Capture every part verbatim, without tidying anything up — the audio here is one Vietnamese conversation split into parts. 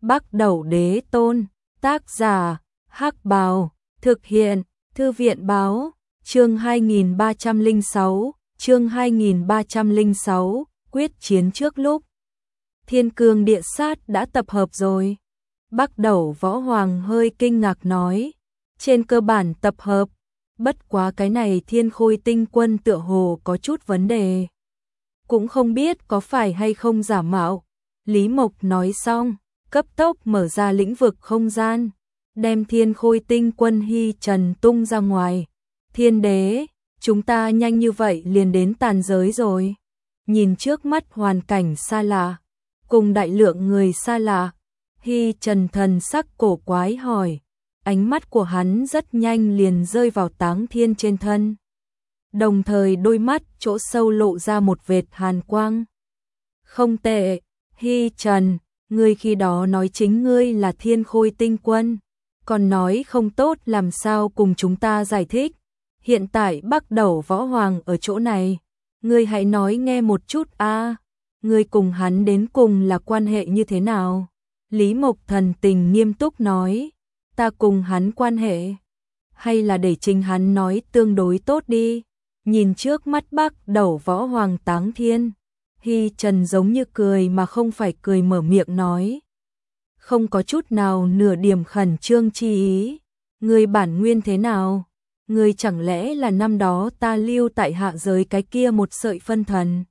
Bắc Đẩu Đế Tôn, tác giả, Hắc Bào, thực hiện, Thư viện báo, chương hai nghìn ba trăm lẻ sáu, chương hai nghìn ba trăm lẻ sáu, quyết chiến trước lúc. Thiên Cương Địa Sát đã tập hợp rồi. Bắc Đẩu Võ Hoàng hơi kinh ngạc nói, trên cơ bản tập hợp, bất quá cái này Thiên Khôi Tinh Quân tựa hồ có chút vấn đề. Cũng không biết có phải hay không giả mạo. Lý Mộc nói xong, cấp tốc mở ra lĩnh vực không gian, đem Thiên Khôi Tinh Quân Hy Trần tung ra ngoài. Thiên Đế, chúng ta nhanh như vậy liền đến tàn giới rồi. Nhìn trước mắt hoàn cảnh xa lạ, cùng đại lượng người xa lạ, Hy Trần thần sắc cổ quái hỏi. Ánh mắt của hắn rất nhanh liền rơi vào Táng Thiên trên thân. Đồng thời đôi mắt chỗ sâu lộ ra một vệt hàn quang. Không tệ, Hy Trần, ngươi khi đó nói chính ngươi là Thiên Khôi Tinh Quân, còn nói không tốt làm sao cùng chúng ta giải thích. Hiện tại Bắc Đẩu Võ Hoàng ở chỗ này, ngươi hãy nói nghe một chút a, à, ngươi cùng hắn đến cùng là quan hệ như thế nào? Lý Mộc thần tình nghiêm túc nói, ta cùng hắn quan hệ, hay là để chính hắn nói tương đối tốt đi. Nhìn trước mắt Bắc Đẩu Võ Hoàng Táng Thiên, Hy Trần giống như cười mà không phải cười mở miệng nói. Không có chút nào nửa điểm khẩn trương chi ý. Ngươi bản nguyên thế nào? Ngươi chẳng lẽ là năm đó ta lưu tại hạ giới cái kia một sợi phân thần?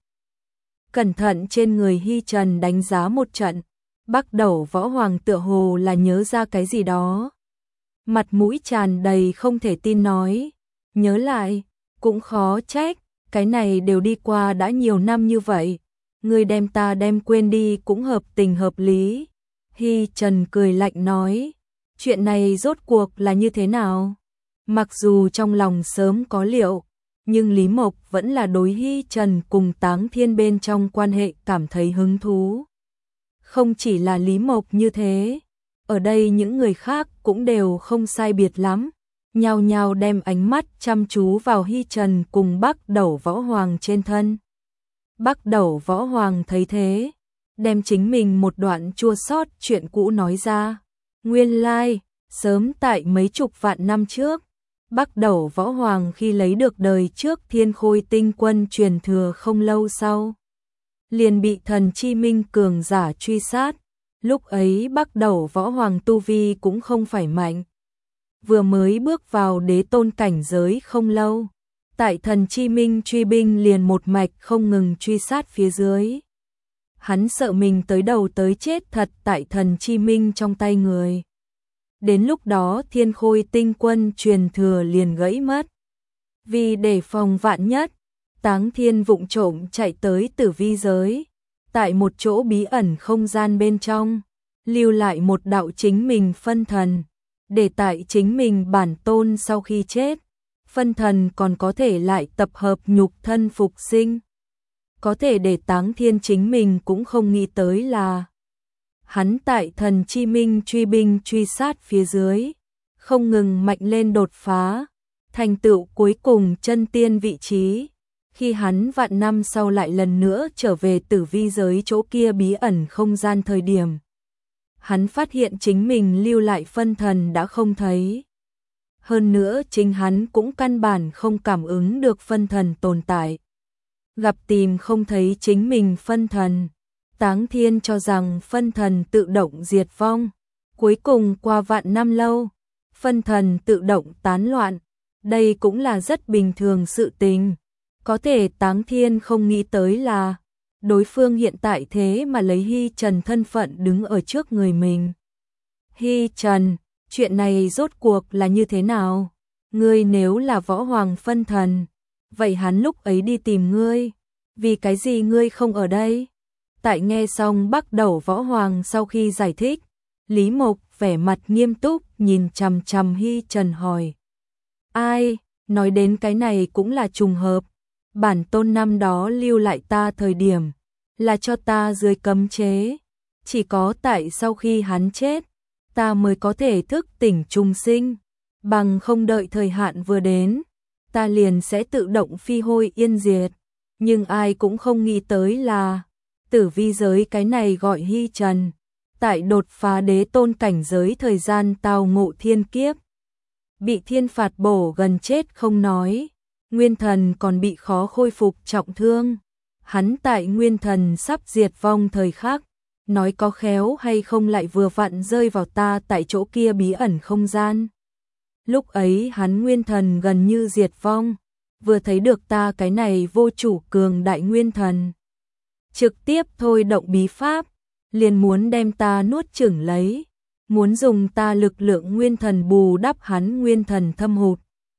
Cẩn thận trên người Hy Trần đánh giá một trận. Bắc Đẩu Võ Hoàng tựa hồ là nhớ ra cái gì đó. Mặt mũi tràn đầy không thể tin nói. Nhớ lại, cũng khó trách, cái này đều đi qua đã nhiều năm như vậy. Ngươi đem ta đem quên đi cũng hợp tình hợp lý. Hy Trần cười lạnh nói, chuyện này rốt cuộc là như thế nào? Mặc dù trong lòng sớm có liệu, nhưng Lý Mộc vẫn là đối Hy Trần cùng Táng Thiên bên trong quan hệ cảm thấy hứng thú. Không chỉ là Lý Mộc như thế, ở đây những người khác cũng đều không sai biệt lắm, nhao nhao đem ánh mắt chăm chú vào Hy Trần cùng Bắc Đẩu Võ Hoàng trên thân. Bắc Đẩu Võ Hoàng thấy thế, đem chính mình một đoạn chua xót chuyện cũ nói ra. Nguyên lai, sớm tại mấy chục vạn năm trước, Bắc Đẩu Võ Hoàng khi lấy được đời trước Thiên Khôi Tinh Quân truyền thừa không lâu sau, liền bị thần chi minh cường giả truy sát. Lúc ấy Bắc Đẩu Võ Hoàng tu vi cũng không phải mạnh, vừa mới bước vào đế tôn cảnh giới không lâu, tại thần chi minh truy binh liền một mạch không ngừng truy sát phía dưới. Hắn sợ mình tới đầu tới chết thật tại thần chi minh trong tay người. Đến lúc đó Thiên Khôi Tinh Quân truyền thừa liền gãy mất. Vì để phòng vạn nhất, Táng Thiên vụng trộm chạy tới tử vi giới, tại một chỗ bí ẩn không gian bên trong, lưu lại một đạo chính mình phân thần, để tại chính mình bản tôn sau khi chết, phân thần còn có thể lại tập hợp nhục thân phục sinh. Có thể để Táng Thiên chính mình cũng không nghĩ tới là hắn tại thần chi minh truy binh truy sát phía dưới, không ngừng mạnh lên đột phá, thành tựu cuối cùng chân tiên vị trí. Khi hắn vạn năm sau lại lần nữa trở về tử vi giới chỗ kia bí ẩn không gian thời điểm, hắn phát hiện chính mình lưu lại phân thần đã không thấy. Hơn nữa chính hắn cũng căn bản không cảm ứng được phân thần tồn tại. Gặp tìm không thấy chính mình phân thần, Táng Thiên cho rằng phân thần tự động diệt vong. Cuối cùng qua vạn năm lâu, phân thần tự động tán loạn. Đây cũng là rất bình thường sự tình. Có thể Táng Thiên không nghĩ tới là đối phương hiện tại thế mà lấy Hy Trần thân phận đứng ở trước người mình. Hy Trần, chuyện này rốt cuộc là như thế nào? Ngươi nếu là Võ Hoàng phân thần, vậy hắn lúc ấy đi tìm ngươi, vì cái gì ngươi không ở đây? Tại nghe xong Bắc Đẩu Võ Hoàng sau khi giải thích, Lý Mộc vẻ mặt nghiêm túc nhìn chằm chằm Hy Trần hỏi. Ai, nói đến cái này cũng là trùng hợp. Bản tôn năm đó lưu lại ta thời điểm, là cho ta dưới cấm chế. Chỉ có tại sau khi hắn chết, ta mới có thể thức tỉnh trùng sinh. Bằng không đợi thời hạn vừa đến, ta liền sẽ tự động phi hôi yên diệt. Nhưng ai cũng không nghĩ tới là tử vi giới cái này gọi Hy Trần, tại đột phá đế tôn cảnh giới thời gian tao ngộ thiên kiếp. Bị thiên phạt bổ gần chết không nói, nguyên thần còn bị khó khôi phục trọng thương. Hắn tại nguyên thần sắp diệt vong thời khắc, nói có khéo hay không lại vừa vặn rơi vào ta tại chỗ kia bí ẩn không gian. Lúc ấy hắn nguyên thần gần như diệt vong, vừa thấy được ta cái này vô chủ cường đại nguyên thần. Trực tiếp thôi động bí pháp, liền muốn đem ta nuốt chửng lấy, muốn dùng ta lực lượng nguyên thần bù đắp hắn nguyên thần thâm hụt.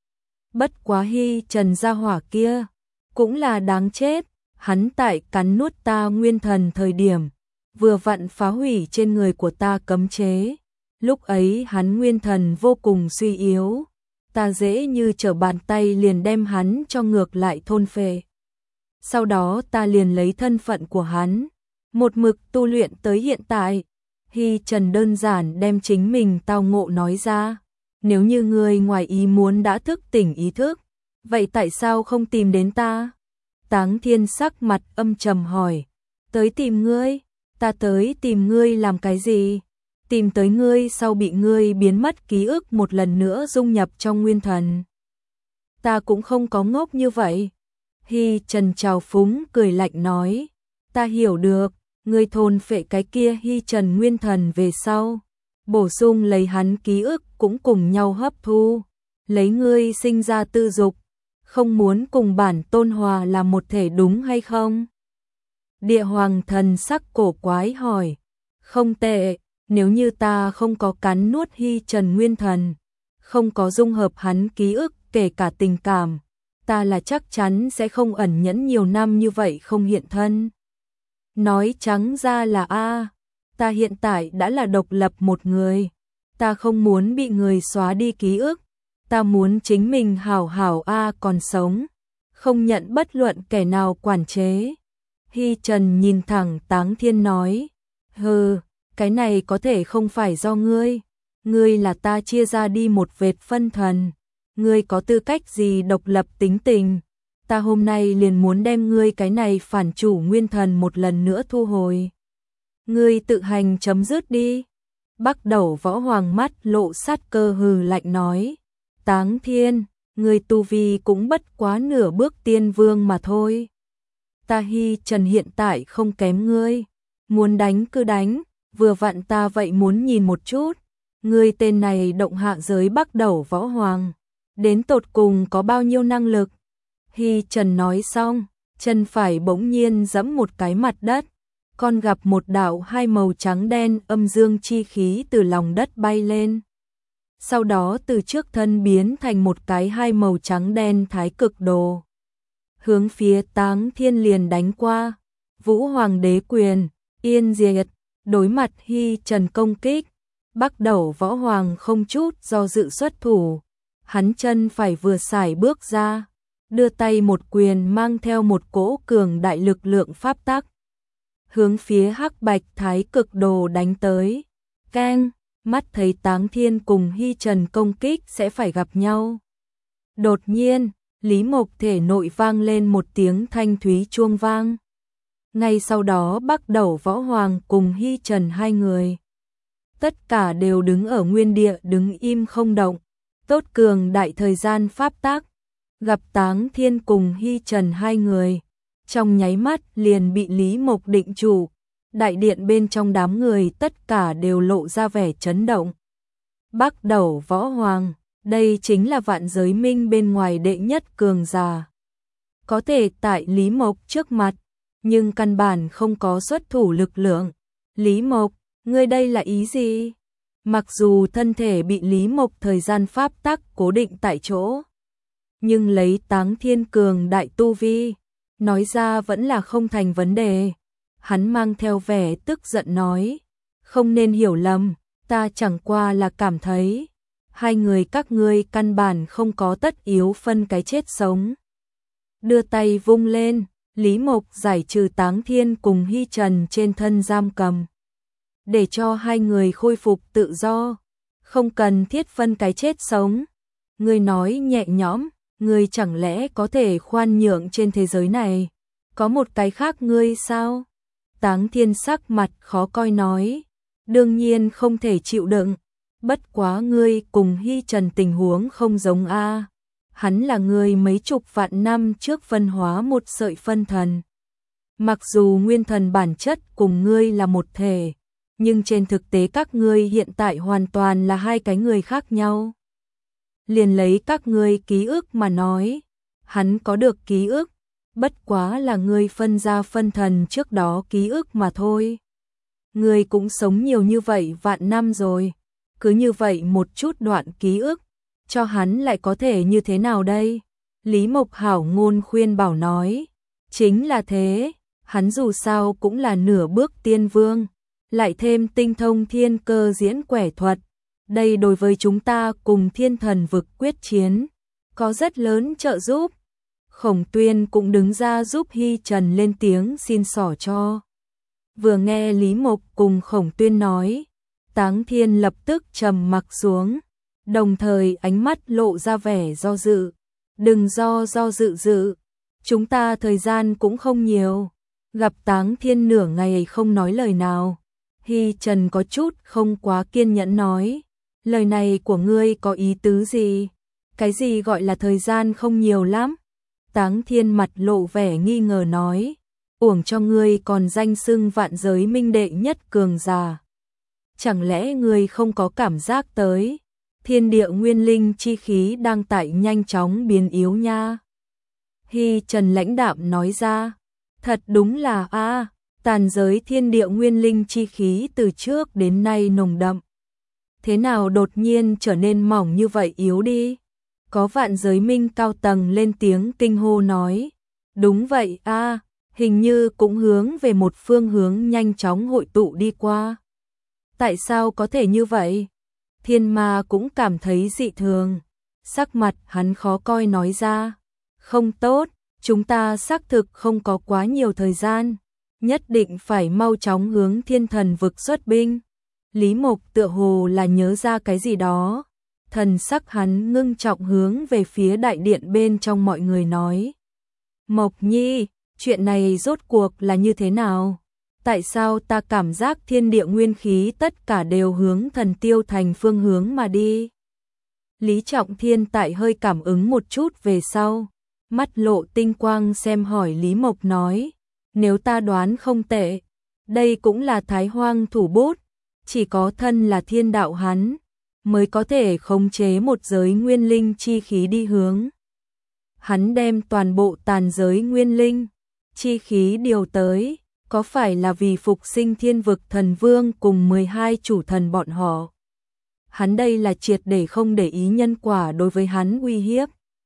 Bất quá Hy Trần gia hỏa kia, cũng là đáng chết, hắn tại cắn nuốt ta nguyên thần thời điểm, vừa vặn phá hủy trên người của ta cấm chế. Lúc ấy hắn nguyên thần vô cùng suy yếu, ta dễ như trở bàn tay liền đem hắn cho ngược lại thôn phệ. Sau đó ta liền lấy thân phận của hắn, một mực tu luyện tới hiện tại. Hy Trần đơn giản đem chính mình tao ngộ nói ra. Nếu như ngươi ngoài ý muốn đã thức tỉnh ý thức, vậy tại sao không tìm đến ta? Táng Thiên sắc mặt âm trầm hỏi. Tới tìm ngươi? Ta tới tìm ngươi làm cái gì? Tìm tới ngươi sau bị ngươi biến mất ký ức một lần nữa dung nhập trong nguyên thần. Ta cũng không có ngốc như vậy. Hy Trần trào phúng cười lạnh nói. Ta hiểu được, ngươi thôn phệ cái kia Hy Trần nguyên thần về sau, bổ sung lấy hắn ký ức cũng cùng nhau hấp thu, lấy ngươi sinh ra tư dục, không muốn cùng bản tôn hòa là một thể đúng hay không? Địa Hoàng thần sắc cổ quái hỏi. Không tệ, nếu như ta không có cắn nuốt Hy Trần nguyên thần, không có dung hợp hắn ký ức kể cả tình cảm, ta là chắc chắn sẽ không ẩn nhẫn nhiều năm như vậy không hiện thân. Nói trắng ra là a, ta hiện tại đã là độc lập một người, ta không muốn bị người xóa đi ký ức, ta muốn chính mình hảo hảo a còn sống, không nhận bất luận kẻ nào quản chế. Hy Trần nhìn thẳng Táng Thiên nói, hừ, cái này có thể không phải do ngươi, ngươi là ta chia ra đi một vệt phân thần, ngươi có tư cách gì độc lập tính tình, ta hôm nay liền muốn đem ngươi cái này phản chủ nguyên thần một lần nữa thu hồi. Ngươi tự hành chấm dứt đi. Bắc Đẩu Võ Hoàng mắt lộ sát cơ hừ lạnh nói, Táng Thiên, ngươi tu vi cũng bất quá nửa bước tiên vương mà thôi. Ta Hy Trần hiện tại không kém ngươi, muốn đánh cứ đánh, vừa vặn ta vậy muốn nhìn một chút, ngươi tên này động hạ giới Bắc Đẩu Võ Hoàng, đến tột cùng có bao nhiêu năng lực. Hy Trần nói xong, chân phải bỗng nhiên giẫm một cái mặt đất, con gặp một đạo hai màu trắng đen âm dương chi khí từ lòng đất bay lên. Sau đó từ trước thân biến thành một cái hai màu trắng đen thái cực đồ. Hướng phía Táng Thiên liền đánh qua, Vũ Hoàng đế quyền, yên diệt, đối mặt Hy Trần công kích. Bắc Đẩu Võ Hoàng không chút do dự xuất thủ, hắn chân phải vừa xài bước ra, đưa tay một quyền mang theo một cỗ cường đại lực lượng pháp tắc, hướng phía hắc bạch thái cực đồ đánh tới. Keng, mắt thấy Táng Thiên cùng Hy Trần công kích sẽ phải gặp nhau. Đột nhiên, Lý Mộc thể nội vang lên một tiếng thanh thúy chuông vang. Ngay sau đó Bắc Đẩu Võ Hoàng cùng Hy Trần hai người, tất cả đều đứng ở nguyên địa đứng im không động. Tốt cường đại thời gian pháp tắc, gặp Táng Thiên cùng Hy Trần hai người, trong nháy mắt liền bị Lý Mộc định chủ. Đại điện bên trong đám người tất cả đều lộ ra vẻ chấn động. Bắc Đẩu Võ Hoàng, đây chính là vạn giới minh bên ngoài đệ nhất cường giả. Có thể tại Lý Mộc trước mặt, nhưng căn bản không có xuất thủ lực lượng. Lý Mộc, ngươi đây là ý gì? Mặc dù thân thể bị Lý Mộc thời gian pháp tắc cố định tại chỗ, nhưng lấy Táng Thiên cường đại tu vi, nói ra vẫn là không thành vấn đề. Hắn mang theo vẻ tức giận nói, không nên hiểu lầm, ta chẳng qua là cảm thấy, hai người các ngươi căn bản không có tất yếu phân cái chết sống. Đưa tay vung lên, Lý Mộc giải trừ Táng Thiên cùng Hy Trần trên thân giam cầm, để cho hai người khôi phục tự do, không cần thiết phân cái chết sống. Ngươi nói nhẹ nhõm, ngươi chẳng lẽ có thể khoan nhượng trên thế giới này, có một cái khác ngươi sao? Táng Thiên sắc mặt khó coi nói, đương nhiên không thể chịu đựng. Bất quá ngươi cùng Hy Trần tình huống không giống a. Hắn là người mấy chục vạn năm trước phân hóa một sợi phân thần. Mặc dù nguyên thần bản chất cùng ngươi là một thể, nhưng trên thực tế các ngươi hiện tại hoàn toàn là hai cái người khác nhau. Liền lấy các ngươi ký ức mà nói, hắn có được ký ức, bất quá là ngươi phân ra phân thần trước đó ký ức mà thôi. Ngươi cũng sống nhiều như vậy vạn năm rồi, cứ như vậy một chút đoạn ký ức, cho hắn lại có thể như thế nào đây? Lý Mộc hảo ngôn khuyên bảo nói, chính là thế, hắn dù sao cũng là nửa bước tiên vương, lại thêm tinh thông thiên cơ diễn quẻ thuật, đây đối với chúng ta cùng thiên thần vực quyết chiến, có rất lớn trợ giúp. Khổng Tuyên cũng đứng ra giúp Hy Trần lên tiếng xin xỏ cho. Vừa nghe Lý Mộc cùng Khổng Tuyên nói, Táng Thiên lập tức trầm mặc xuống, đồng thời ánh mắt lộ ra vẻ do dự. Đừng do do dự dự, chúng ta thời gian cũng không nhiều. Gặp Táng Thiên nửa ngày không nói lời nào, Hy Trần có chút không quá kiên nhẫn nói, lời này của ngươi có ý tứ gì? Cái gì gọi là thời gian không nhiều lắm? Táng Thiên mặt lộ vẻ nghi ngờ nói, uổng cho ngươi còn danh xưng vạn giới minh đệ nhất cường giả. Chẳng lẽ ngươi không có cảm giác tới, thiên địa nguyên linh chi khí đang tại nhanh chóng biến yếu nha? Hy Trần lãnh đạm nói ra, thật đúng là a, tàn giới thiên địa nguyên linh chi khí từ trước đến nay nồng đậm. Thế nào đột nhiên trở nên mỏng như vậy yếu đi? Có vạn giới minh cao tầng lên tiếng kinh hô nói, đúng vậy a, hình như cũng hướng về một phương hướng nhanh chóng hội tụ đi qua. Tại sao có thể như vậy? Thiên Ma cũng cảm thấy dị thường, sắc mặt hắn khó coi nói ra, không tốt, chúng ta xác thực không có quá nhiều thời gian, nhất định phải mau chóng hướng thiên thần vực xuất binh. Lý Mộc tựa hồ là nhớ ra cái gì đó, thần sắc hắn ngưng trọng hướng về phía đại điện bên trong mọi người nói. Mộc Nhi, chuyện này rốt cuộc là như thế nào? Tại sao ta cảm giác thiên địa nguyên khí tất cả đều hướng thần tiêu thành phương hướng mà đi? Lý Trọng Thiên tại hơi cảm ứng một chút về sau, mắt lộ tinh quang xem hỏi Lý Mộc nói, nếu ta đoán không tệ, đây cũng là Thái Hoang thủ bút, chỉ có thân là thiên đạo hắn, mới có thể khống chế một giới nguyên linh chi khí đi hướng. Hắn đem toàn bộ tàn giới nguyên linh, chi khí điều tới, có phải là vì phục sinh thiên vực thần vương cùng mười hai chủ thần bọn họ? Hắn đây là triệt để không để ý nhân quả đối với hắn uy hiếp.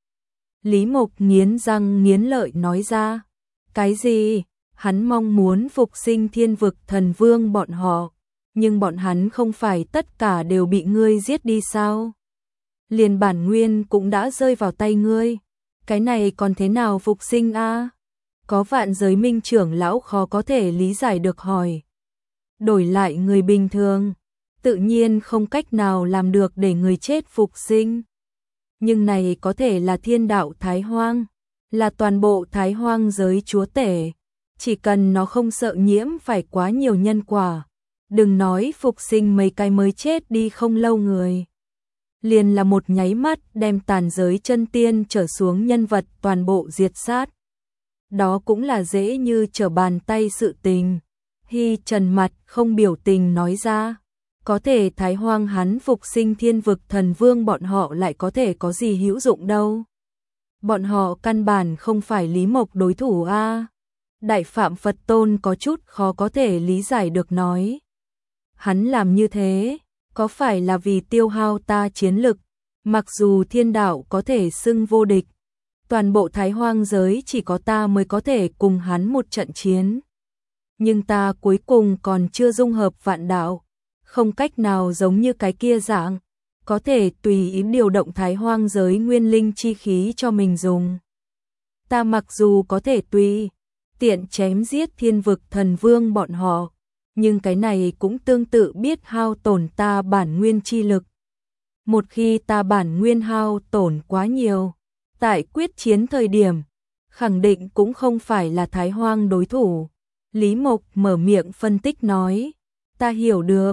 Lý Mộc nghiến răng nghiến lợi nói ra, cái gì? Hắn mong muốn phục sinh thiên vực thần vương bọn họ, nhưng bọn hắn không phải tất cả đều bị ngươi giết đi sao? Liền bản nguyên cũng đã rơi vào tay ngươi, cái này còn thế nào phục sinh a? Có vạn giới minh trưởng lão khó có thể lý giải được hỏi. Đổi lại người bình thường, tự nhiên không cách nào làm được để người chết phục sinh. Nhưng này có thể là thiên đạo Thái Hoang, là toàn bộ Thái Hoang giới chúa tể, chỉ cần nó không sợ nhiễm phải quá nhiều nhân quả, đừng nói phục sinh mấy cái mới chết đi không lâu người. Liền là một nháy mắt đem tàn giới chân tiên trở xuống nhân vật toàn bộ diệt sát. Đó cũng là dễ như trở bàn tay sự tình. Hy Trần mặt không biểu tình nói ra, có thể Thái Hoang hắn phục sinh thiên vực thần vương bọn họ lại có thể có gì hữu dụng đâu. Bọn họ căn bản không phải Lý Mộc đối thủ a. Đại Phạm Phật Tôn có chút khó có thể lý giải được nói. Hắn làm như thế, có phải là vì tiêu hao ta chiến lực, mặc dù thiên đạo có thể xưng vô địch, toàn bộ Thái Hoang giới chỉ có ta mới có thể cùng hắn một trận chiến. Nhưng ta cuối cùng còn chưa dung hợp vạn đạo, không cách nào giống như cái kia dạng, có thể tùy ý điều động Thái Hoang giới nguyên linh chi khí cho mình dùng. Ta mặc dù có thể tùy tiện chém giết thiên vực thần vương bọn họ, nhưng cái này cũng tương tự biết hao tổn ta bản nguyên chi lực. Một khi ta bản nguyên hao tổn quá nhiều, tại quyết chiến thời điểm, khẳng định cũng không phải là Thái Hoang đối thủ. Lý Mộc mở miệng phân tích nói, ta hiểu được,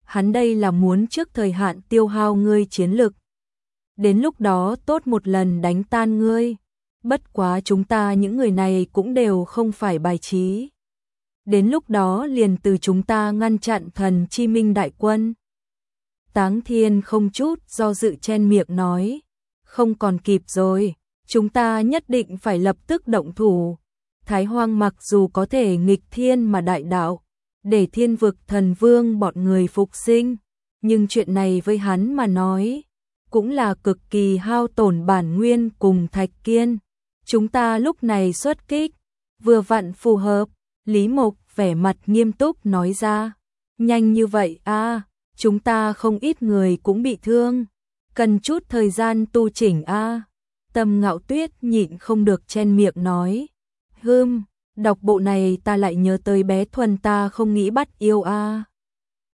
hắn đây là muốn trước thời hạn tiêu hao ngươi chiến lực. Đến lúc đó tốt một lần đánh tan ngươi. Bất quá chúng ta những người này cũng đều không phải bài trí. Đến lúc đó liền từ chúng ta ngăn chặn Thần Chi Minh đại quân. Táng Thiên không chút do dự chen miệng nói, không còn kịp rồi, chúng ta nhất định phải lập tức động thủ. Thái Hoang mặc dù có thể nghịch thiên mà đại đạo, để thiên vực thần vương bọn người phục sinh, nhưng chuyện này với hắn mà nói, cũng là cực kỳ hao tổn bản nguyên cùng Thạch Kiên. Chúng ta lúc này xuất kích, vừa vặn phù hợp. Lý Mộc vẻ mặt nghiêm túc nói ra, nhanh như vậy a, chúng ta không ít người cũng bị thương, cần chút thời gian tu chỉnh a. Tâm Ngạo Tuyết nhịn không được chen miệng nói, hừm, đọc bộ này ta lại nhớ tới bé Thuần ta không nghĩ bắt yêu a.